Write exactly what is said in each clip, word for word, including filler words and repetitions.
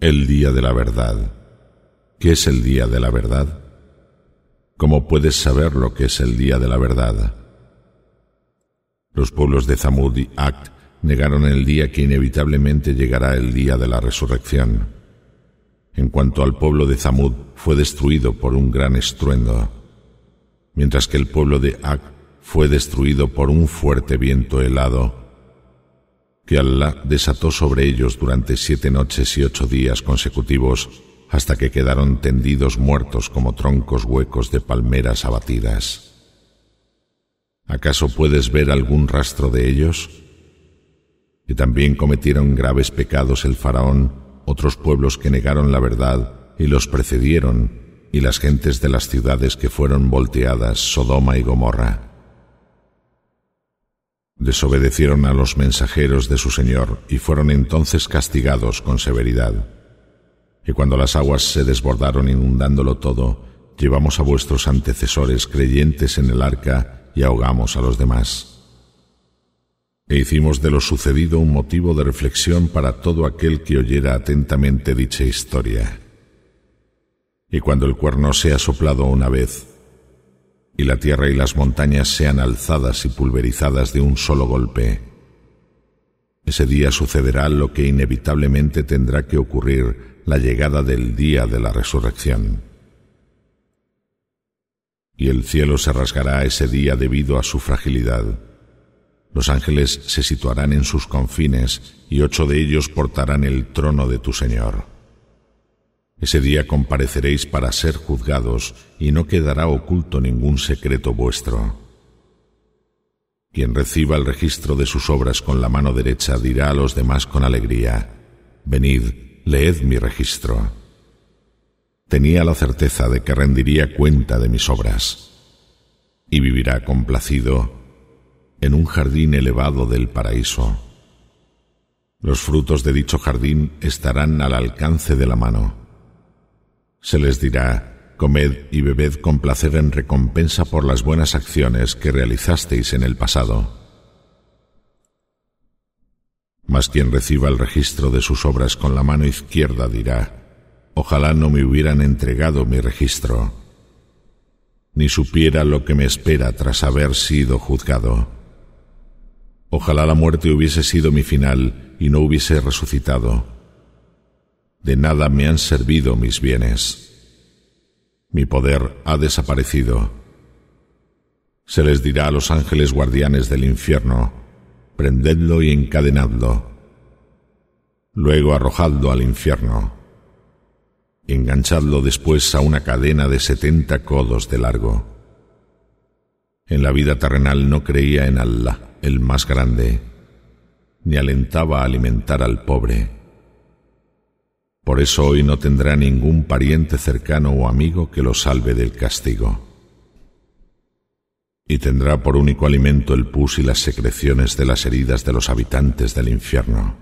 El día de la verdad. ¿Qué es el día de la verdad? ¿Cómo puedes saber lo que es el día de la verdad? Los pueblos de Zamud y Ad negaron el día que inevitablemente llegará el día de la resurrección. En cuanto al pueblo de Zamud, fue destruido por un gran estruendo, mientras que el pueblo de Ad fue destruido por un fuerte viento helado, que Alá desató sobre ellos durante siete noches y ocho días consecutivos, hasta que quedaron tendidos muertos como troncos huecos de palmeras abatidas. ¿Acaso puedes ver algún rastro de ellos? Que también cometieron graves pecados el faraón, otros pueblos que negaron la verdad y los precedieron, y las gentes de las ciudades que fueron volteadas, Sodoma y Gomorra. Desobedecieron a los mensajeros de su Señor y fueron entonces castigados con severidad. Y cuando las aguas se desbordaron inundándolo todo, llevamos a vuestros antecesores creyentes en el arca y ahogamos a los demás. E hicimos de lo sucedido un motivo de reflexión para todo aquel que oyera atentamente dicha historia. Y cuando el cuerno sea soplado una vez, y la tierra y las montañas sean alzadas y pulverizadas de un solo golpe, ese día sucederá lo que inevitablemente tendrá que ocurrir, la llegada del día de la resurrección. Y el cielo se rasgará ese día debido a su fragilidad. Los ángeles se situarán en sus confines y ocho de ellos portarán el trono de tu Señor. Ese día compareceréis para ser juzgados y no quedará oculto ningún secreto vuestro. Quien reciba el registro de sus obras con la mano derecha dirá a los demás con alegría: venid, leed mi registro. Tenía la certeza de que rendiría cuenta de mis obras, y vivirá complacido en un jardín elevado del paraíso. Los frutos de dicho jardín estarán al alcance de la mano. Se les dirá: comed y bebed con placer en recompensa por las buenas acciones que realizasteis en el pasado. Mas quien reciba el registro de sus obras con la mano izquierda dirá: ojalá no me hubieran entregado mi registro, ni supiera lo que me espera tras haber sido juzgado. Ojalá la muerte hubiese sido mi final y no hubiese resucitado. De nada me han servido mis bienes. Mi poder ha desaparecido. Se les dirá a los ángeles guardianes del infierno: prendedlo y encadenadlo. Luego arrojadlo al infierno. Enganchadlo después a una cadena de setenta codos de largo. En la vida terrenal no creía en Allah, el más grande, ni alentaba a alimentar al pobre. Por eso hoy no tendrá ningún pariente cercano o amigo que lo salve del castigo. Y tendrá por único alimento el pus y las secreciones de las heridas de los habitantes del infierno,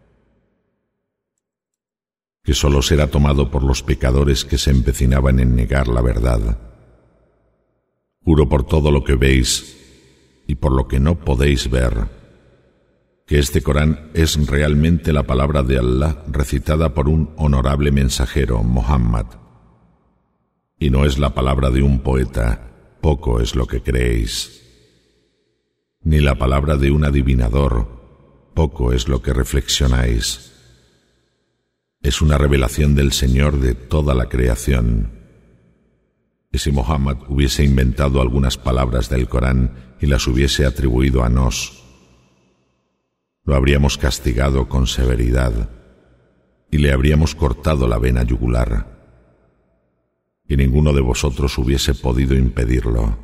que sólo será tomado por los pecadores que se empecinaban en negar la verdad. Juro por todo lo que veis y por lo que no podéis ver, que este Corán es realmente la palabra de Allah recitada por un honorable mensajero, Muhammad, y no es la palabra de un poeta, poco es lo que creéis, ni la palabra de un adivinador, poco es lo que reflexionáis. Es una revelación del Señor de toda la creación. Y si Muhammad hubiese inventado algunas palabras del Corán y las hubiese atribuido a nos, lo habríamos castigado con severidad y le habríamos cortado la vena yugular, y ninguno de vosotros hubiese podido impedirlo.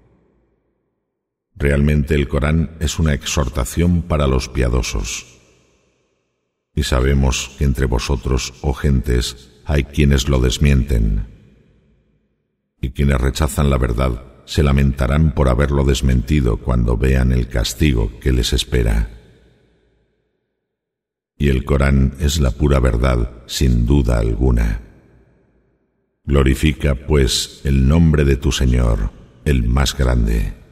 Realmente el Corán es una exhortación para los piadosos, y sabemos que entre vosotros, oh gentes, hay quienes lo desmienten, y quienes rechazan la verdad se lamentarán por haberlo desmentido cuando vean el castigo que les espera. Y el Corán es la pura verdad, sin duda alguna. Glorifica, pues, el nombre de tu Señor, el más grande.